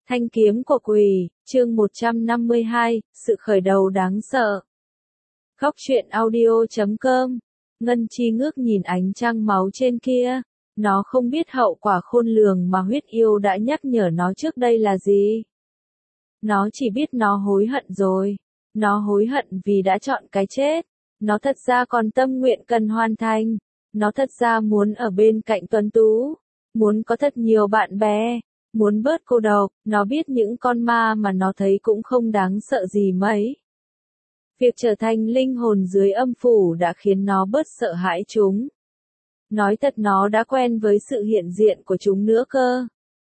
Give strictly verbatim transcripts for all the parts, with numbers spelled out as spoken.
Thanh kiếm của quỷ, chương một trăm năm mươi hai, sự khởi đầu đáng sợ. Góc truyện audio chấm com. Ngân Chi ngước nhìn ánh trăng máu trên kia. Nó không biết hậu quả khôn lường mà huyết yêu đã nhắc nhở nó trước đây là gì. Nó chỉ biết nó hối hận rồi. Nó hối hận vì đã chọn cái chết. Nó thật ra còn tâm nguyện cần hoàn thành. Nó thật ra muốn ở bên cạnh Tuấn Tú. Muốn có thật nhiều bạn bè. Muốn bớt cô độc, nó biết những con ma mà nó thấy cũng không đáng sợ gì mấy. Việc trở thành linh hồn dưới âm phủ đã khiến nó bớt sợ hãi chúng. Nói thật nó đã quen với sự hiện diện của chúng nữa cơ.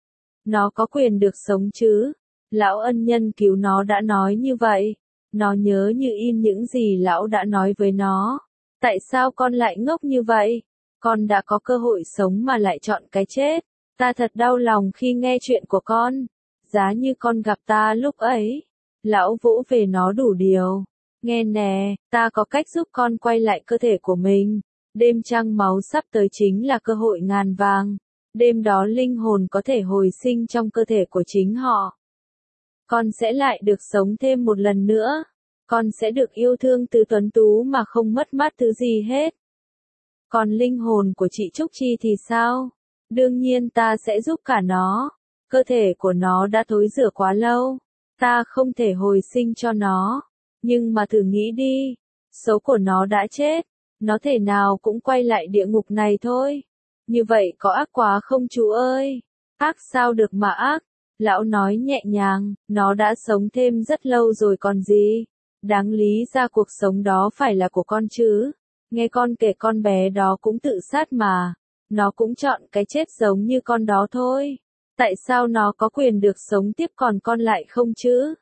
Nó có quyền được sống chứ. Lão ân nhân cứu nó đã nói như vậy. Nó nhớ như in những gì lão đã nói với nó. Tại sao con lại ngốc như vậy? Con đã có cơ hội sống mà lại chọn cái chết. Ta thật đau lòng khi nghe chuyện của con. Giá như con gặp ta lúc ấy. Lão vỗ về nó đủ điều. Nghe nè, ta có cách giúp con quay lại cơ thể của mình. Đêm trăng máu sắp tới chính là cơ hội ngàn vàng. Đêm đó linh hồn có thể hồi sinh trong cơ thể của chính họ. Con sẽ lại được sống thêm một lần nữa. Con sẽ được yêu thương từ Tuấn Tú mà không mất mát thứ gì hết. Còn linh hồn của chị Trúc Chi thì sao? Đương nhiên ta sẽ giúp cả nó. Cơ thể của nó đã thối rữa quá lâu. Ta không thể hồi sinh cho nó. Nhưng mà thử nghĩ đi. Số của nó đã chết. Nó thể nào cũng quay lại địa ngục này thôi. Như vậy có ác quá không chú ơi? Ác sao được mà ác? Lão nói nhẹ nhàng. Nó đã sống thêm rất lâu rồi còn gì. Đáng lý ra cuộc sống đó phải là của con chứ. Nghe con kể con bé đó cũng tự sát mà. Nó cũng chọn cái chết giống như con đó thôi. Tại sao nó có quyền được sống tiếp còn con lại không chứ?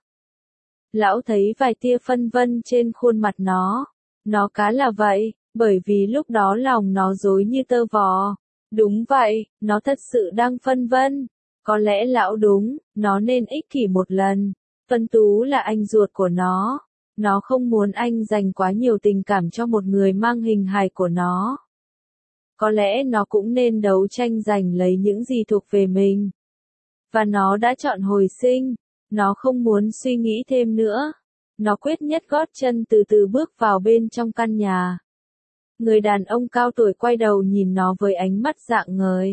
Lão thấy vài tia phân vân trên khuôn mặt nó. Nó cá là vậy, bởi vì lúc đó lòng nó rối như tơ vò. Đúng vậy, nó thật sự đang phân vân. Có lẽ lão đúng, nó nên ích kỷ một lần. Tuấn Tú là anh ruột của nó. Nó không muốn anh dành quá nhiều tình cảm cho một người mang hình hài của nó. Có lẽ nó cũng nên đấu tranh giành lấy những gì thuộc về mình. Và nó đã chọn hồi sinh. Nó không muốn suy nghĩ thêm nữa. Nó quyết nhất gót chân từ từ bước vào bên trong căn nhà. Người đàn ông cao tuổi quay đầu nhìn nó với ánh mắt rạng ngời.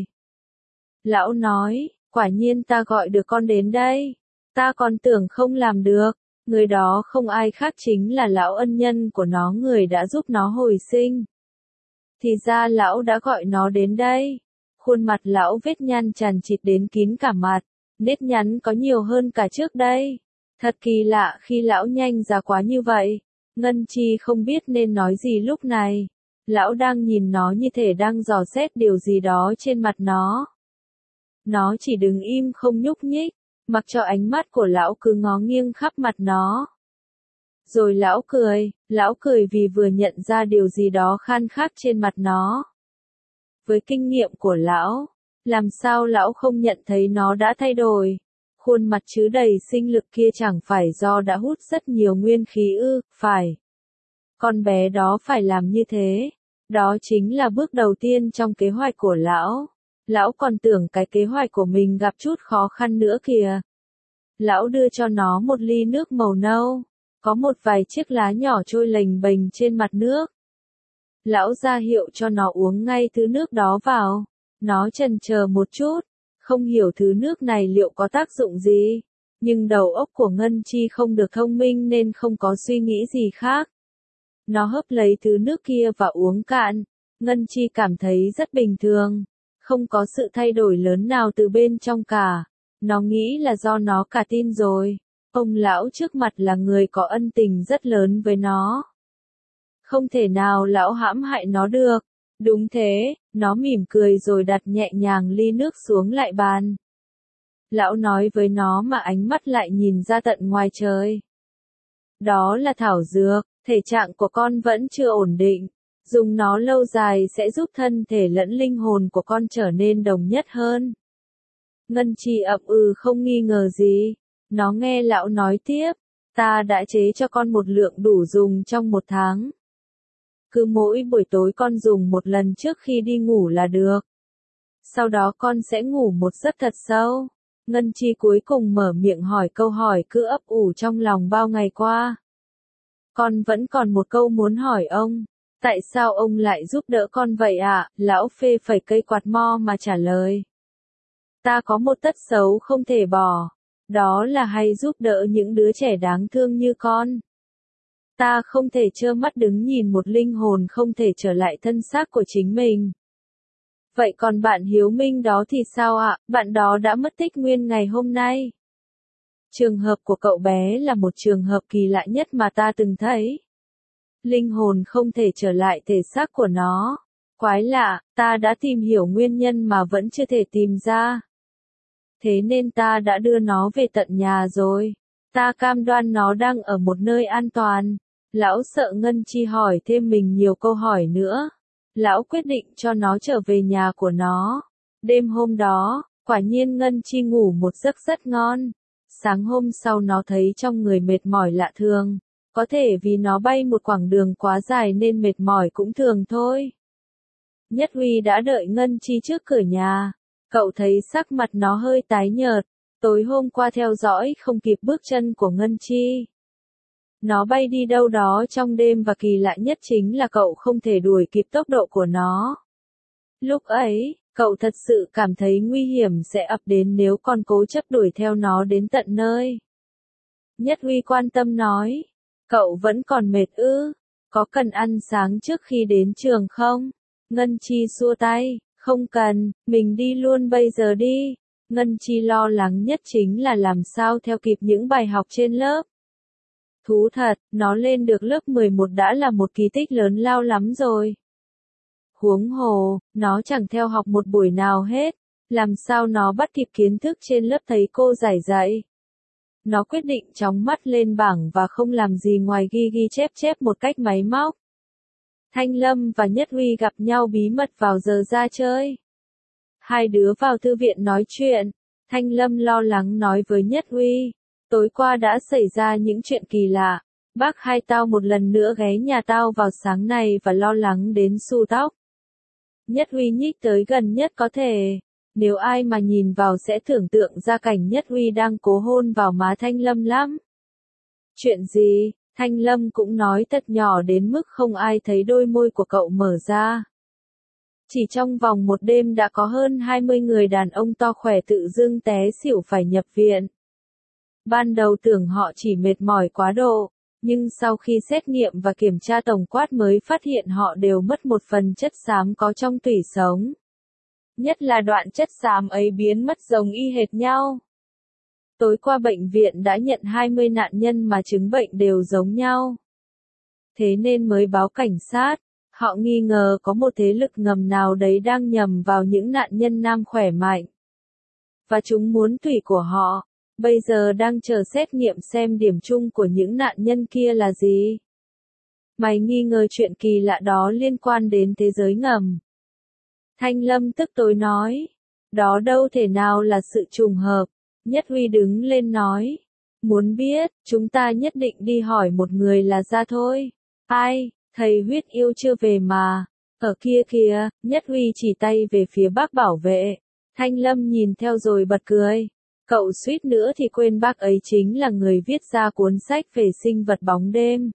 Lão nói, quả nhiên ta gọi được con đến đây. Ta còn tưởng không làm được. Người đó không ai khác chính là lão ân nhân của nó, người đã giúp nó hồi sinh. Thì ra lão đã gọi nó đến đây. Khuôn mặt lão vết nhăn chằng chịt đến kín cả mặt. Nếp nhăn có nhiều hơn cả trước đây. Thật kỳ lạ khi lão nhanh già quá như vậy. Ngân Chi không biết nên nói gì lúc này. Lão đang nhìn nó như thể đang dò xét điều gì đó trên mặt nó. Nó chỉ đứng im không nhúc nhích. Mặc cho ánh mắt của lão cứ ngó nghiêng khắp mặt nó. Rồi lão cười, lão cười vì vừa nhận ra điều gì đó khan khác trên mặt nó. Với kinh nghiệm của lão, làm sao lão không nhận thấy nó đã thay đổi? Khuôn mặt chứa đầy sinh lực kia chẳng phải do đã hút rất nhiều nguyên khí ư, phải. Con bé đó phải làm như thế. Đó chính là bước đầu tiên trong kế hoạch của lão. Lão còn tưởng cái kế hoạch của mình gặp chút khó khăn nữa kìa. Lão đưa cho nó một ly nước màu nâu. Có một vài chiếc lá nhỏ trôi lềnh bềnh trên mặt nước. Lão ra hiệu cho nó uống ngay thứ nước đó vào. Nó chần chờ một chút. Không hiểu thứ nước này liệu có tác dụng gì. Nhưng đầu óc của Ngân Chi không được thông minh nên không có suy nghĩ gì khác. Nó hớp lấy thứ nước kia và uống cạn. Ngân Chi cảm thấy rất bình thường. Không có sự thay đổi lớn nào từ bên trong cả. Nó nghĩ là do nó cả tin rồi. Ông lão trước mặt là người có ân tình rất lớn với nó. Không thể nào lão hãm hại nó được. Đúng thế, nó mỉm cười rồi đặt nhẹ nhàng ly nước xuống lại bàn. Lão nói với nó mà ánh mắt lại nhìn ra tận ngoài trời. Đó là thảo dược, thể trạng của con vẫn chưa ổn định. Dùng nó lâu dài sẽ giúp thân thể lẫn linh hồn của con trở nên đồng nhất hơn. Ngân Chi ậm ừ không nghi ngờ gì. Nó nghe lão nói tiếp. Ta đã chế cho con một lượng đủ dùng trong một tháng. Cứ mỗi buổi tối con dùng một lần trước khi đi ngủ là được. Sau đó con sẽ ngủ một giấc thật sâu. Ngân Chi cuối cùng mở miệng hỏi câu hỏi cứ ấp ủ trong lòng bao ngày qua. Con vẫn còn một câu muốn hỏi ông. Tại sao ông lại giúp đỡ con vậy ạ? À? Lão phê phẩy cây quạt mo mà trả lời. Ta có một tật xấu không thể bỏ. Đó là hay giúp đỡ những đứa trẻ đáng thương như con. Ta không thể trơ mắt đứng nhìn một linh hồn không thể trở lại thân xác của chính mình. Vậy còn bạn Hiếu Minh đó thì sao ạ? À? Bạn đó đã mất tích nguyên ngày hôm nay. Trường hợp của cậu bé là một trường hợp kỳ lạ nhất mà ta từng thấy. Linh hồn không thể trở lại thể xác của nó. Quái lạ, ta đã tìm hiểu nguyên nhân mà vẫn chưa thể tìm ra. Thế nên ta đã đưa nó về tận nhà rồi. Ta cam đoan nó đang ở một nơi an toàn. Lão sợ Ngân Chi hỏi thêm mình nhiều câu hỏi nữa. Lão quyết định cho nó trở về nhà của nó. Đêm hôm đó, quả nhiên Ngân Chi ngủ một giấc rất ngon. Sáng hôm sau nó thấy trong người mệt mỏi lạ thường. Có thể vì nó bay một quãng đường quá dài nên mệt mỏi cũng thường thôi. Nhất Huy đã đợi Ngân Chi trước cửa nhà. Cậu thấy sắc mặt nó hơi tái nhợt. Tối hôm qua theo dõi không kịp bước chân của Ngân Chi. Nó bay đi đâu đó trong đêm và kỳ lạ nhất chính là cậu không thể đuổi kịp tốc độ của nó. Lúc ấy, cậu thật sự cảm thấy nguy hiểm sẽ ập đến nếu còn cố chấp đuổi theo nó đến tận nơi. Nhất Huy quan tâm nói, cậu vẫn còn mệt ư, có cần ăn sáng trước khi đến trường không? Ngân Chi xua tay, không cần, mình đi luôn bây giờ đi. Ngân Chi lo lắng nhất chính là làm sao theo kịp những bài học trên lớp. Thú thật, nó lên được lớp mười một đã là một kỳ tích lớn lao lắm rồi. Huống hồ, nó chẳng theo học một buổi nào hết, làm sao nó bắt kịp kiến thức trên lớp thầy cô giải dạy. Nó quyết định chóng mắt lên bảng và không làm gì ngoài ghi ghi chép chép một cách máy móc. Thanh Lâm và Nhất Huy gặp nhau bí mật vào giờ ra chơi. Hai đứa vào thư viện nói chuyện, Thanh Lâm lo lắng nói với Nhất Huy. Tối qua đã xảy ra những chuyện kỳ lạ, bác hai tao một lần nữa ghé nhà tao vào sáng nay và lo lắng đến xù tóc. Nhất Huy nhích tới gần nhất có thể, nếu ai mà nhìn vào sẽ tưởng tượng ra cảnh Nhất Huy đang cố hôn vào má Thanh Lâm lắm. Chuyện gì? Thanh Lâm cũng nói thật nhỏ đến mức không ai thấy đôi môi của cậu mở ra. Chỉ trong vòng một đêm đã có hơn hai mươi người đàn ông to khỏe tự dưng té xỉu phải nhập viện. Ban đầu tưởng họ chỉ mệt mỏi quá độ, nhưng sau khi xét nghiệm và kiểm tra tổng quát mới phát hiện họ đều mất một phần chất xám có trong tủy sống. Nhất là đoạn chất xám ấy biến mất giống y hệt nhau. Tối qua bệnh viện đã nhận hai mươi nạn nhân mà chứng bệnh đều giống nhau. Thế nên mới báo cảnh sát, họ nghi ngờ có một thế lực ngầm nào đấy đang nhầm vào những nạn nhân nam khỏe mạnh. Và chúng muốn tủy của họ. Bây giờ đang chờ xét nghiệm xem điểm chung của những nạn nhân kia là gì. Mày nghi ngờ chuyện kỳ lạ đó liên quan đến thế giới ngầm. Thanh Lâm tức tối nói. Đó đâu thể nào là sự trùng hợp. Nhất Huy đứng lên nói. Muốn biết, chúng ta nhất định đi hỏi một người là ra thôi. Ai, thầy Huyết Yêu chưa về mà. Ở kia kìa, Nhất Huy chỉ tay về phía bác bảo vệ. Thanh Lâm nhìn theo rồi bật cười. Cậu suýt nữa thì quên bác ấy chính là người viết ra cuốn sách về sinh vật bóng đêm.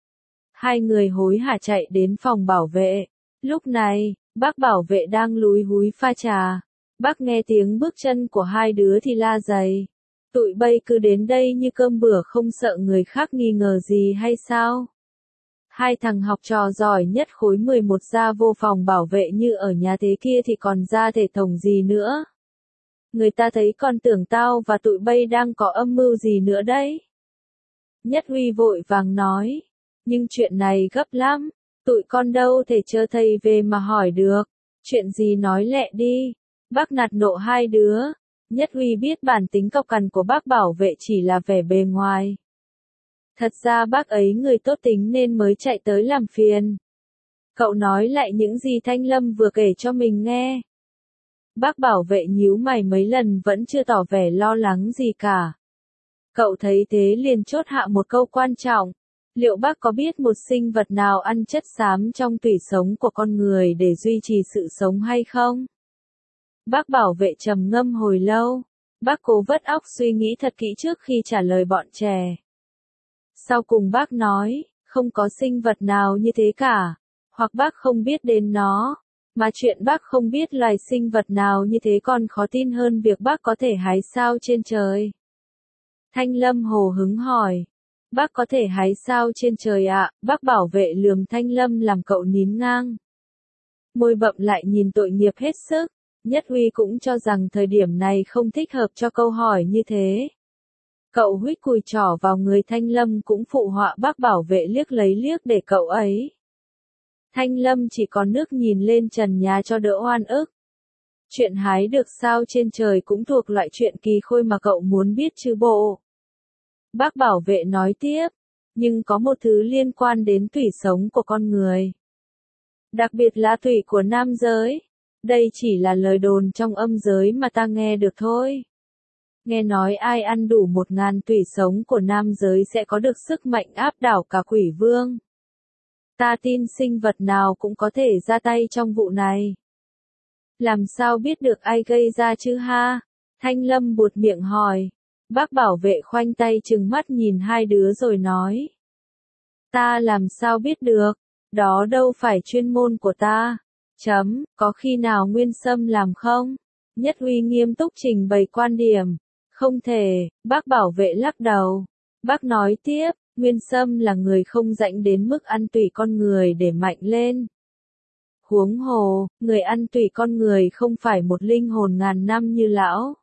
Hai người hối hả chạy đến phòng bảo vệ. Lúc này, bác bảo vệ đang lúi húi pha trà. Bác nghe tiếng bước chân của hai đứa thì la dày. Tụi bay cứ đến đây như cơm bữa không sợ người khác nghi ngờ gì hay sao? Hai thằng học trò giỏi nhất khối mười một ra vô phòng bảo vệ như ở nhà thế kia thì còn ra thể thống gì nữa. Người ta thấy còn tưởng tao và tụi bay đang có âm mưu gì nữa đấy. Nhất Huy vội vàng nói. Nhưng chuyện này gấp lắm. Tụi con đâu thể chờ thầy về mà hỏi được. Chuyện gì nói lẹ đi. Bác nạt nộ hai đứa. Nhất Huy biết bản tính cọc cằn của bác bảo vệ chỉ là vẻ bề ngoài. Thật ra bác ấy người tốt tính nên mới chạy tới làm phiền. Cậu nói lại những gì Thanh Lâm vừa kể cho mình nghe. Bác bảo vệ nhíu mày mấy lần vẫn chưa tỏ vẻ lo lắng gì cả. Cậu thấy thế liền chốt hạ một câu quan trọng. Liệu bác có biết một sinh vật nào ăn chất xám trong tủy sống của con người để duy trì sự sống hay không? Bác bảo vệ trầm ngâm hồi lâu. Bác cố vắt óc suy nghĩ thật kỹ trước khi trả lời bọn trẻ. Sau cùng bác nói, không có sinh vật nào như thế cả, hoặc bác không biết đến nó, mà chuyện bác không biết loài sinh vật nào như thế còn khó tin hơn việc bác có thể hái sao trên trời. Thanh Lâm hồ hứng hỏi, bác có thể hái sao trên trời ạ? Bác bảo vệ lườm Thanh Lâm làm cậu nín ngang. Môi bậm lại nhìn tội nghiệp hết sức, Nhất Huy cũng cho rằng thời điểm này không thích hợp cho câu hỏi như thế. Cậu huých cùi trỏ vào người Thanh Lâm cũng phụ họa bác bảo vệ liếc lấy liếc để cậu ấy. Thanh Lâm chỉ còn nước nhìn lên trần nhà cho đỡ oan ức. Chuyện hái được sao trên trời cũng thuộc loại chuyện kỳ khôi mà cậu muốn biết chứ bộ. Bác bảo vệ nói tiếp, nhưng có một thứ liên quan đến tủy sống của con người. Đặc biệt là tủy của nam giới. Đây chỉ là lời đồn trong âm giới mà ta nghe được thôi. Nghe nói ai ăn đủ một ngàn tủy sống của nam giới sẽ có được sức mạnh áp đảo cả quỷ vương. Ta tin sinh vật nào cũng có thể ra tay trong vụ này. Làm sao biết được ai gây ra chứ ha? Thanh Lâm buột miệng hỏi. Bác bảo vệ khoanh tay trừng mắt nhìn hai đứa rồi nói. Ta làm sao biết được, đó đâu phải chuyên môn của ta. Chấm, có khi nào Nguyên Sâm làm không? Nhất Huy nghiêm túc trình bày quan điểm. Không thể, bác bảo vệ lắc đầu. Bác nói tiếp, Nguyên Sâm là người không rãnh đến mức ăn tủy con người để mạnh lên. Huống hồ, người ăn tủy con người không phải một linh hồn ngàn năm như lão.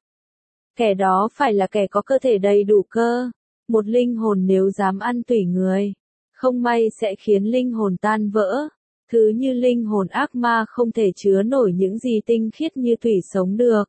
Kẻ đó phải là kẻ có cơ thể đầy đủ cơ. Một linh hồn nếu dám ăn tủy người, không may sẽ khiến linh hồn tan vỡ. Thứ như linh hồn ác ma không thể chứa nổi những gì tinh khiết như tủy sống được.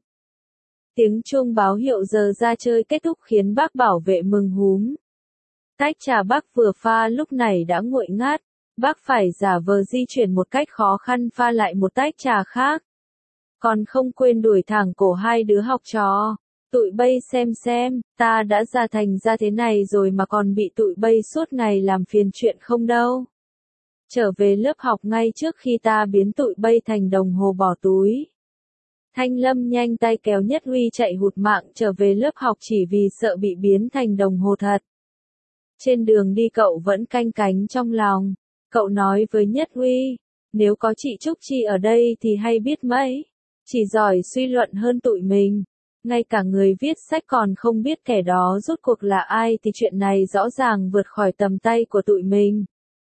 Tiếng chuông báo hiệu giờ ra chơi kết thúc khiến bác bảo vệ mừng húm. Tách trà bác vừa pha lúc này đã nguội ngát, bác phải giả vờ di chuyển một cách khó khăn pha lại một tách trà khác. Còn không quên đuổi thẳng cổ hai đứa học trò. Tụi bay xem xem, ta đã già thành ra thế này rồi mà còn bị tụi bay suốt ngày làm phiền chuyện không đâu. Trở về lớp học ngay trước khi ta biến tụi bay thành đồng hồ bỏ túi. Thanh Lâm nhanh tay kéo Nhất Huy chạy hụt mạng trở về lớp học chỉ vì sợ bị biến thành đồng hồ thật. Trên đường đi cậu vẫn canh cánh trong lòng. Cậu nói với Nhất Huy, nếu có chị Trúc Chi ở đây thì hay biết mấy. Chỉ giỏi suy luận hơn tụi mình. Ngay cả người viết sách còn không biết kẻ đó rốt cuộc là ai thì chuyện này rõ ràng vượt khỏi tầm tay của tụi mình.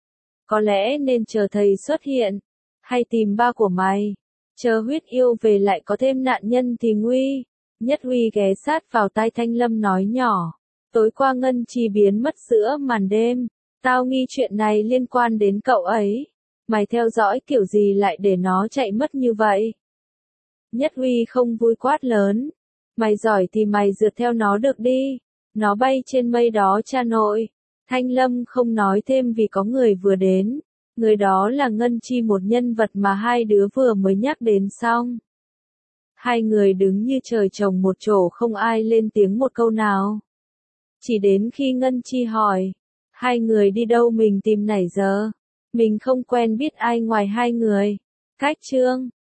Có lẽ nên chờ thầy xuất hiện, hay tìm ba của mày. Chờ huyết yêu về lại có thêm nạn nhân thì nguy. Nhất Huy ghé sát vào tai Thanh Lâm nói nhỏ. Tối qua Ngân Chi biến mất giữa màn đêm. Tao nghi chuyện này liên quan đến cậu ấy. Mày theo dõi kiểu gì lại để nó chạy mất như vậy? Nhất Huy không vui quát lớn. Mày giỏi thì mày rượt theo nó được đi. Nó bay trên mây đó cha nội. Thanh Lâm không nói thêm vì có người vừa đến. Người đó là Ngân Chi, một nhân vật mà hai đứa vừa mới nhắc đến xong. Hai người đứng như trời trồng một chỗ không ai lên tiếng một câu nào. Chỉ đến khi Ngân Chi hỏi. Hai người đi đâu mình tìm nãy giờ? Mình không quen biết ai ngoài hai người. Cách chương.